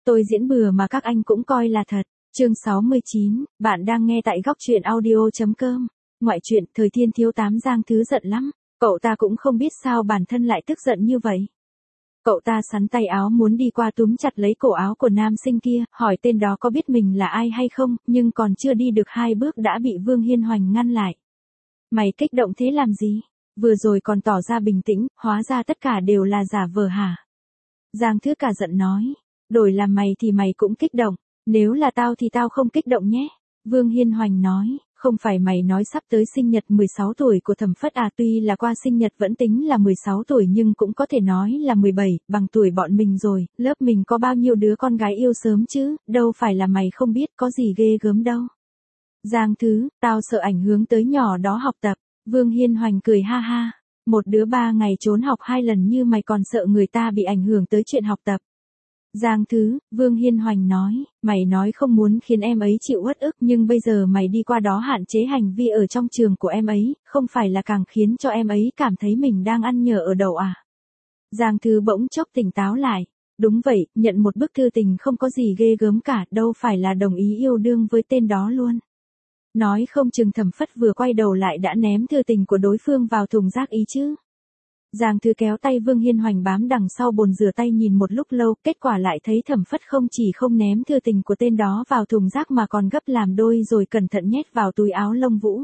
Tôi diễn bừa mà các anh cũng coi là thật. Chương 69, bạn đang nghe tại góc truyện audio.com. Ngoại truyện, thời thiên thiếu 8 Giang Thứ giận lắm. Cậu ta cũng không biết sao bản thân lại tức giận như vậy. Cậu ta sắn tay áo muốn đi qua túm chặt lấy cổ áo của nam sinh kia, hỏi tên đó có biết mình là ai hay không, nhưng còn chưa đi được 2 bước đã bị Vương Hiên Hoành ngăn lại. Mày kích động thế làm gì? Vừa rồi còn tỏ ra bình tĩnh, hóa ra tất cả đều là giả vờ hả? Giang Thứ cả giận nói. Đổi làm mày thì mày cũng kích động. Nếu là tao thì tao không kích động nhé. Vương Hiên Hoành nói, không phải mày nói sắp tới sinh nhật 16 tuổi của Thẩm Phất à, tuy là qua sinh nhật vẫn tính là 16 tuổi nhưng cũng có thể nói là 17, bằng tuổi bọn mình rồi, lớp mình có bao nhiêu đứa con gái yêu sớm chứ, đâu phải là mày không biết, có gì ghê gớm đâu. Giang Thứ, tao sợ ảnh hưởng tới nhỏ đó học tập. Vương Hiên Hoành cười ha ha, một đứa 3 ngày trốn học 2 lần như mày còn sợ người ta bị ảnh hưởng tới chuyện học tập. Giang Thứ, Vương Hiên Hoành nói, mày nói không muốn khiến em ấy chịu uất ức nhưng bây giờ mày đi qua đó hạn chế hành vi ở trong trường của em ấy, không phải là càng khiến cho em ấy cảm thấy mình đang ăn nhờ ở đậu à? Giang Thứ bỗng chốc tỉnh táo lại, đúng vậy, nhận một bức thư tình không có gì ghê gớm cả, đâu phải là đồng ý yêu đương với tên đó luôn. Nói không chừng Thẩm Phất vừa quay đầu lại đã ném thư tình của đối phương vào thùng rác ý chứ. Giang Thứ kéo tay Vương Hiên Hoành bám đằng sau bồn rửa tay nhìn một lúc lâu, kết quả lại thấy Thẩm Phất không chỉ không ném thư tình của tên đó vào thùng rác mà còn gấp làm đôi rồi cẩn thận nhét vào túi áo lông vũ.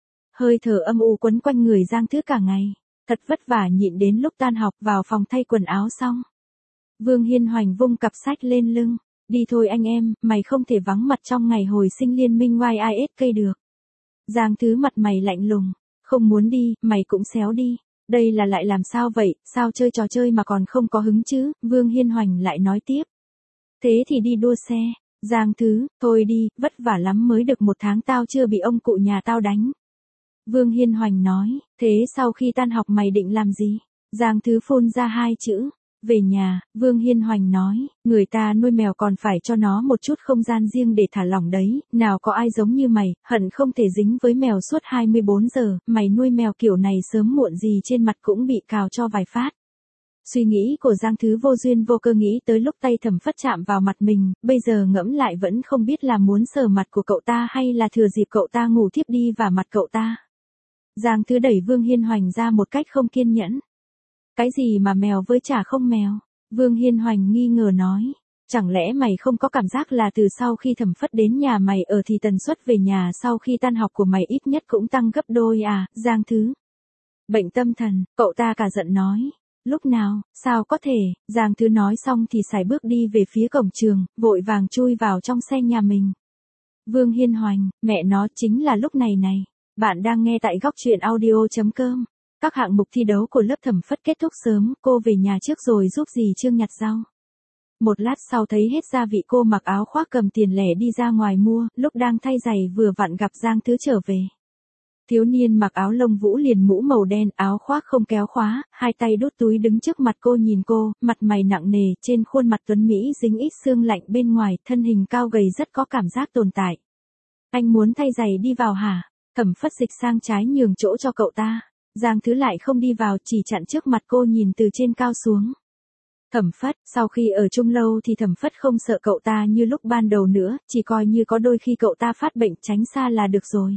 Hơi thở âm u quấn quanh người Giang Thứ cả ngày, thật vất vả nhịn đến lúc tan học vào phòng thay quần áo xong. Vương Hiên Hoành vung cặp sách lên lưng, đi thôi anh em, mày không thể vắng mặt trong ngày hồi sinh liên minh YISK được. Giang Thứ mặt mày lạnh lùng, không muốn đi, mày cũng xéo đi. Đây là lại làm sao vậy, sao chơi trò chơi mà còn không có hứng chứ, Vương Hiên Hoành lại nói tiếp. Thế thì đi đua xe, Giang Thứ, thôi đi, vất vả lắm mới được 1 tháng tao chưa bị ông cụ nhà tao đánh. Vương Hiên Hoành nói, thế sau khi tan học mày định làm gì? Giang Thứ phun ra 2 chữ. Về nhà, Vương Hiên Hoành nói, người ta nuôi mèo còn phải cho nó một chút không gian riêng để thả lỏng đấy, nào có ai giống như mày, hận không thể dính với mèo suốt 24 giờ, mày nuôi mèo kiểu này sớm muộn gì trên mặt cũng bị cào cho vài phát. Suy nghĩ của Giang Thứ vô duyên vô cơ nghĩ tới lúc tay Thẩm Phất chạm vào mặt mình, bây giờ ngẫm lại vẫn không biết là muốn sờ mặt của cậu ta hay là thừa dịp cậu ta ngủ thiếp đi vào mặt cậu ta. Giang Thứ đẩy Vương Hiên Hoành ra một cách không kiên nhẫn. Cái gì mà mèo với chả không mèo? Vương Hiên Hoành nghi ngờ nói. Chẳng lẽ mày không có cảm giác là từ sau khi Thẩm Phất đến nhà mày ở thì tần suất về nhà sau khi tan học của mày ít nhất cũng tăng gấp đôi à, Giang Thứ? Bệnh tâm thần, cậu ta cả giận nói. Lúc nào, sao có thể, Giang Thứ nói xong thì sải bước đi về phía cổng trường, vội vàng chui vào trong xe nhà mình. Vương Hiên Hoành, mẹ nó chính là lúc này này. Bạn đang nghe tại góc truyện audio.com. Các hạng mục thi đấu của lớp Thẩm Phất kết thúc sớm, cô về nhà trước rồi giúp dì Trương nhặt rau. Một lát sau thấy hết gia vị cô mặc áo khoác cầm tiền lẻ đi ra ngoài mua, lúc đang thay giày vừa vặn gặp Giang Thứ trở về. Thiếu niên mặc áo lông vũ liền mũ màu đen, áo khoác không kéo khóa, 2 tay đút túi đứng trước mặt cô nhìn cô, mặt mày nặng nề, trên khuôn mặt tuấn Mỹ dính ít sương lạnh bên ngoài, thân hình cao gầy rất có cảm giác tồn tại. Anh muốn thay giày đi vào hả? Thẩm Phất dịch sang trái nhường chỗ cho cậu ta. Giang Thứ lại không đi vào, chỉ chặn trước mặt cô nhìn từ trên cao xuống. Thẩm Phất, sau khi ở chung lâu thì Thẩm Phất không sợ cậu ta như lúc ban đầu nữa, chỉ coi như có đôi khi cậu ta phát bệnh tránh xa là được rồi.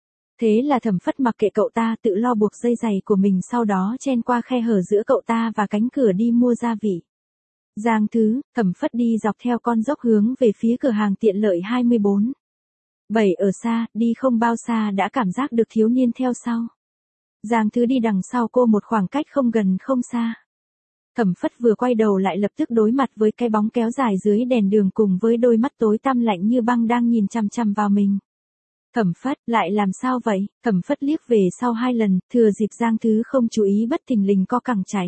Thế là Thẩm Phất mặc kệ cậu ta, tự lo buộc dây giày của mình, sau đó chen qua khe hở giữa cậu ta và cánh cửa đi mua gia vị. Giang Thứ, Thẩm Phất đi dọc theo con dốc hướng về phía cửa hàng tiện lợi 24. 7 ở xa, đi không bao xa đã cảm giác được thiếu niên theo sau. Giang Thứ đi đằng sau cô một khoảng cách không gần không xa. Thẩm Phất vừa quay đầu lại lập tức đối mặt với cái bóng kéo dài dưới đèn đường cùng với đôi mắt tối tăm lạnh như băng đang nhìn chằm chằm vào mình. Thẩm Phất, lại làm sao vậy? Thẩm Phất liếc về sau 2 lần, thừa dịp Giang Thứ không chú ý bất thình lình co cẳng chạy.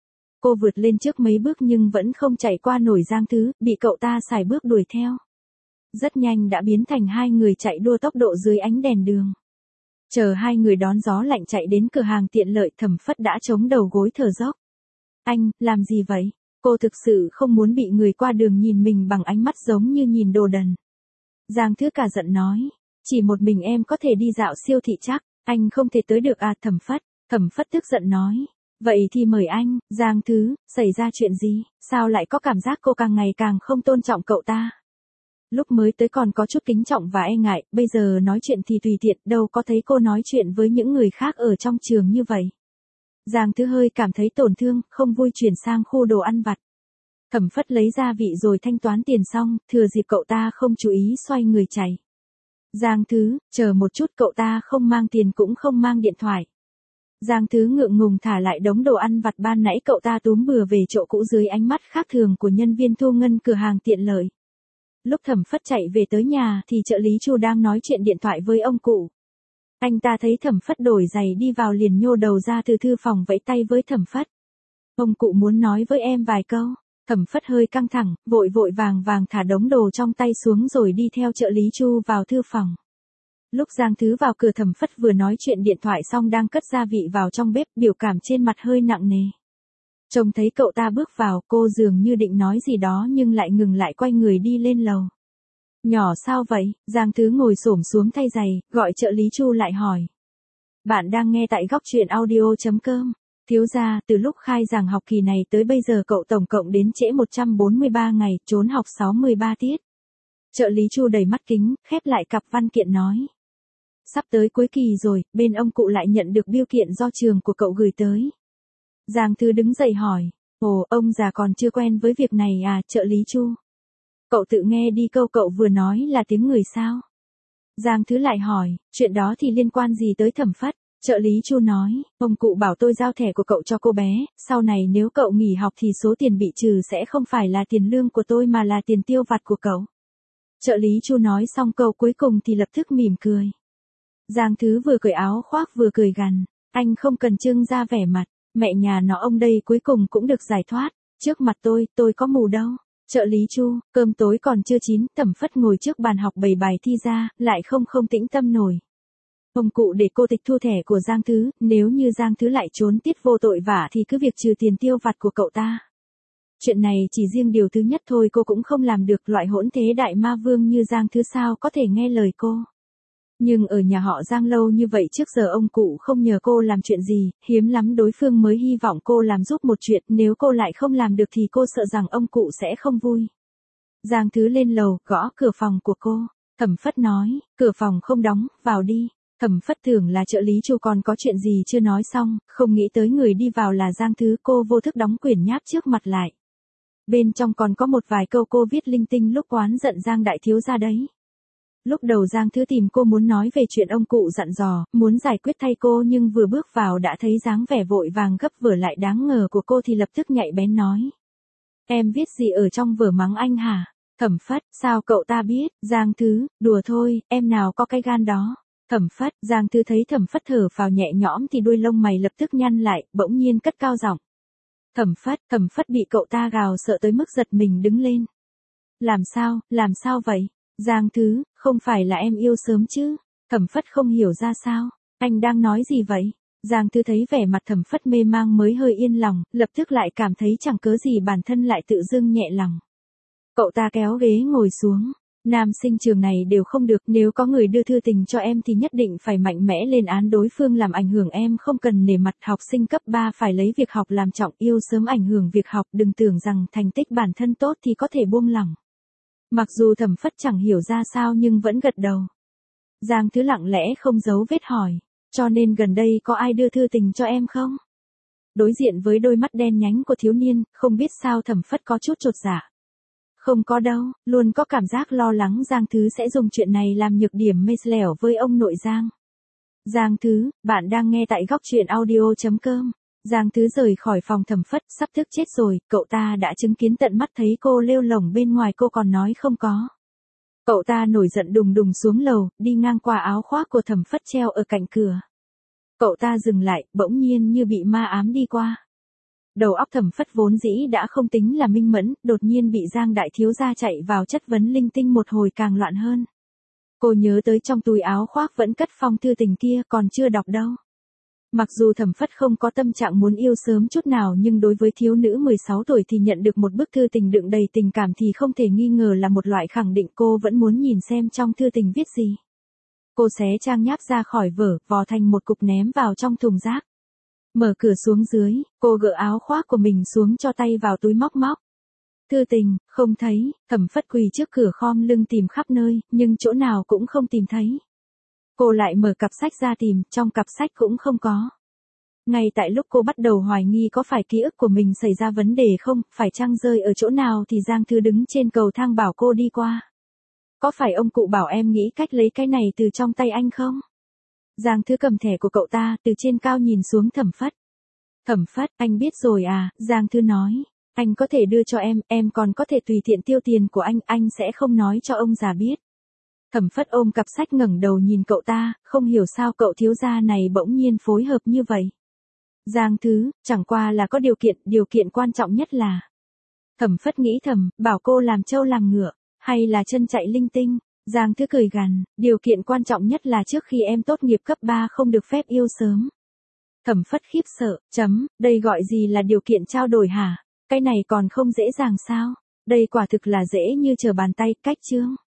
Cô vượt lên trước mấy bước nhưng vẫn không chạy qua nổi Giang Thứ, bị cậu ta sải bước đuổi theo. Rất nhanh đã biến thành 2 người chạy đua tốc độ dưới ánh đèn đường. Chờ 2 người đón gió lạnh chạy đến cửa hàng tiện lợi, Thẩm Phất đã chống đầu gối thở dốc. Anh, làm gì vậy? Cô thực sự không muốn bị người qua đường nhìn mình bằng ánh mắt giống như nhìn đồ đần. Giang Thứ cả giận nói. Chỉ một mình em có thể đi dạo siêu thị chắc, anh không thể tới được à? Thẩm Phất tức giận nói. Vậy thì mời anh, Giang Thứ, xảy ra chuyện gì, sao lại có cảm giác cô càng ngày càng không tôn trọng cậu ta? Lúc mới tới còn có chút kính trọng và e ngại, bây giờ nói chuyện thì tùy tiện, đâu có thấy cô nói chuyện với những người khác ở trong trường như vậy. Giang Thứ hơi cảm thấy tổn thương, không vui chuyển sang khu đồ ăn vặt. Thẩm Phất lấy gia vị rồi thanh toán tiền xong, thừa dịp cậu ta không chú ý xoay người chạy. Giang Thứ, chờ một chút, cậu ta không mang tiền cũng không mang điện thoại. Giang Thứ ngượng ngùng thả lại đống đồ ăn vặt ban nãy cậu ta túm bừa về chỗ cũ dưới ánh mắt khác thường của nhân viên thu ngân cửa hàng tiện lợi. Lúc Thẩm Phất chạy về tới nhà thì trợ lý Chu đang nói chuyện điện thoại với ông cụ. Anh ta thấy Thẩm Phất đổi giày đi vào liền nhô đầu ra từ thư phòng vẫy tay với Thẩm Phất. Ông cụ muốn nói với em vài câu. Thẩm Phất hơi căng thẳng, vội vội vàng vàng thả đống đồ trong tay xuống rồi đi theo trợ lý Chu vào thư phòng. Lúc Giang Thứ vào cửa, Thẩm Phất vừa nói chuyện điện thoại xong đang cất gia vị vào trong bếp, biểu cảm trên mặt hơi nặng nề. Trông thấy cậu ta bước vào, cô dường như định nói gì đó nhưng lại ngừng lại, quay người đi lên lầu. Nhỏ sao vậy? Giang Thứ ngồi xổm xuống thay giày, gọi trợ lý Chu lại hỏi. Bạn đang nghe tại góc truyện audio.com. Thiếu gia, từ lúc khai giảng học kỳ này tới bây giờ cậu tổng cộng đến trễ 143 ngày, trốn học 63 tiết. Trợ lý Chu đầy mắt kính, khép lại cặp văn kiện nói. Sắp tới cuối kỳ rồi, bên ông cụ lại nhận được bưu kiện do trường của cậu gửi tới. Giang Thứ đứng dậy hỏi. Ồ, ông già còn chưa quen với việc này à, trợ lý Chu? Cậu tự nghe đi, câu cậu vừa nói là tiếng người sao? Giang Thứ lại hỏi, chuyện đó thì liên quan gì tới Thẩm Phất? Trợ lý Chu nói, ông cụ bảo tôi giao thẻ của cậu cho cô bé, sau này nếu cậu nghỉ học thì số tiền bị trừ sẽ không phải là tiền lương của tôi mà là tiền tiêu vặt của cậu. Trợ lý Chu nói xong câu cuối cùng thì lập tức mỉm cười. Giang Thứ vừa cởi áo khoác vừa cười gằn, anh không cần trưng ra vẻ mặt, mẹ nhà nó ông đây cuối cùng cũng được giải thoát, trước mặt tôi có mù đâu. Trợ lý Chu, cơm tối còn chưa chín, Thẩm Phất ngồi trước bàn học bày bài thi ra, lại không tĩnh tâm nổi. Ông cụ để cô tịch thu thẻ của Giang Thứ, nếu như Giang Thứ lại trốn tiết vô tội vả thì cứ việc trừ tiền tiêu vặt của cậu ta. Chuyện này chỉ riêng điều thứ nhất thôi cô cũng không làm được, loại hỗn thế đại ma vương như Giang Thứ sao có thể nghe lời cô. Nhưng ở nhà họ Giang lâu như vậy trước giờ ông cụ không nhờ cô làm chuyện gì, hiếm lắm đối phương mới hy vọng cô làm giúp một chuyện, nếu cô lại không làm được thì cô sợ rằng ông cụ sẽ không vui. Giang Thứ lên lầu, gõ cửa phòng của cô. Thẩm Phất nói, cửa phòng không đóng, vào đi. Thẩm Phất tưởng là trợ lý Chu còn có chuyện gì chưa nói xong, không nghĩ tới người đi vào là Giang Thứ, cô vô thức đóng quyển nháp trước mặt lại. Bên trong còn có một vài câu cô viết linh tinh lúc oán giận Giang đại thiếu gia đấy. Lúc đầu Giang Thứ tìm cô muốn nói về chuyện ông cụ dặn dò, muốn giải quyết thay cô, nhưng vừa bước vào đã thấy dáng vẻ vội vàng gấp vở lại đáng ngờ của cô thì lập tức nhạy bén nói. Em viết gì ở trong vở mắng anh hả? Thẩm Phất, sao cậu ta biết? Giang Thứ, đùa thôi, em nào có cái gan đó. Thẩm Phất, Giang Thứ thấy Thẩm Phất thở phào nhẹ nhõm thì đuôi lông mày lập tức nhăn lại, bỗng nhiên cất cao giọng. Thẩm Phất bị cậu ta gào sợ tới mức giật mình đứng lên. Làm sao vậy? Giang Thứ, không phải là em yêu sớm chứ? Thẩm Phất không hiểu ra sao, anh đang nói gì vậy? Giang Thứ thấy vẻ mặt Thẩm Phất mê mang mới hơi yên lòng, lập tức lại cảm thấy chẳng cớ gì bản thân lại tự dưng nhẹ lòng. Cậu ta kéo ghế ngồi xuống. Nam sinh trường này đều không được, nếu có người đưa thư tình cho em thì nhất định phải mạnh mẽ lên án đối phương làm ảnh hưởng em, không cần nể mặt. Học sinh cấp 3 phải lấy việc học làm trọng, yêu sớm ảnh hưởng việc học, đừng tưởng rằng thành tích bản thân tốt thì có thể buông lỏng. Mặc dù Thẩm Phất chẳng hiểu ra sao nhưng vẫn gật đầu. Giang Thứ lặng lẽ không giấu vết hỏi, cho nên gần đây có ai đưa thư tình cho em không? Đối diện với đôi mắt đen nhánh của thiếu niên, không biết sao Thẩm Phất có chút chột dạ. Không có đâu, luôn có cảm giác lo lắng Giang Thứ sẽ dùng chuyện này làm nhược điểm mê lẻo với ông nội Giang. Giang Thứ, bạn đang nghe tại góc truyện audio.com. Giang Thứ rời khỏi phòng Thẩm Phất, sắp tức chết rồi, cậu ta đã chứng kiến tận mắt thấy cô lêu lổng bên ngoài, cô còn nói không có. Cậu ta nổi giận đùng đùng xuống lầu, đi ngang qua áo khoác của Thẩm Phất treo ở cạnh cửa. Cậu ta dừng lại, bỗng nhiên như bị ma ám đi qua. Đầu óc Thẩm Phất vốn dĩ đã không tính là minh mẫn, đột nhiên bị Giang đại thiếu gia chạy vào chất vấn linh tinh một hồi càng loạn hơn. Cô nhớ tới trong túi áo khoác vẫn cất phong thư tình kia, còn chưa đọc đâu. Mặc dù Thẩm Phất không có tâm trạng muốn yêu sớm chút nào, nhưng đối với thiếu nữ 16 tuổi thì nhận được một bức thư tình đựng đầy tình cảm thì không thể nghi ngờ là một loại khẳng định, cô vẫn muốn nhìn xem trong thư tình viết gì. Cô xé trang nháp ra khỏi vở, vò thành một cục ném vào trong thùng rác. Mở cửa xuống dưới, cô gỡ áo khoác của mình xuống cho tay vào túi móc móc. Thư tình, không thấy, Thẩm Phất quỳ trước cửa khom lưng tìm khắp nơi, nhưng chỗ nào cũng không tìm thấy. Cô lại mở cặp sách ra tìm, trong cặp sách cũng không có. Ngay tại lúc cô bắt đầu hoài nghi có phải ký ức của mình xảy ra vấn đề không, phải chăng rơi ở chỗ nào thì Giang Thư đứng trên cầu thang bảo cô đi qua. Có phải ông cụ bảo em nghĩ cách lấy cái này từ trong tay anh không? Giang Thư cầm thẻ của cậu ta, từ trên cao nhìn xuống Thẩm Phất. Thẩm Phất, anh biết rồi à, Giang Thư nói. Anh có thể đưa cho em còn có thể tùy tiện tiêu tiền của anh sẽ không nói cho ông già biết. Thẩm Phất ôm cặp sách ngẩng đầu nhìn cậu ta, không hiểu sao cậu thiếu gia này bỗng nhiên phối hợp như vậy. Giang Thư, chẳng qua là có điều kiện quan trọng nhất là. Thẩm Phất nghĩ thầm, bảo cô làm trâu làm ngựa, hay là chân chạy linh tinh. Giang Thư cười gằn, điều kiện quan trọng nhất là trước khi em tốt nghiệp cấp 3 không được phép yêu sớm. Thẩm Phất khiếp sợ, đây gọi gì là điều kiện trao đổi hả? Cái này còn không dễ dàng sao? Đây quả thực là dễ như trở bàn tay, cách chương.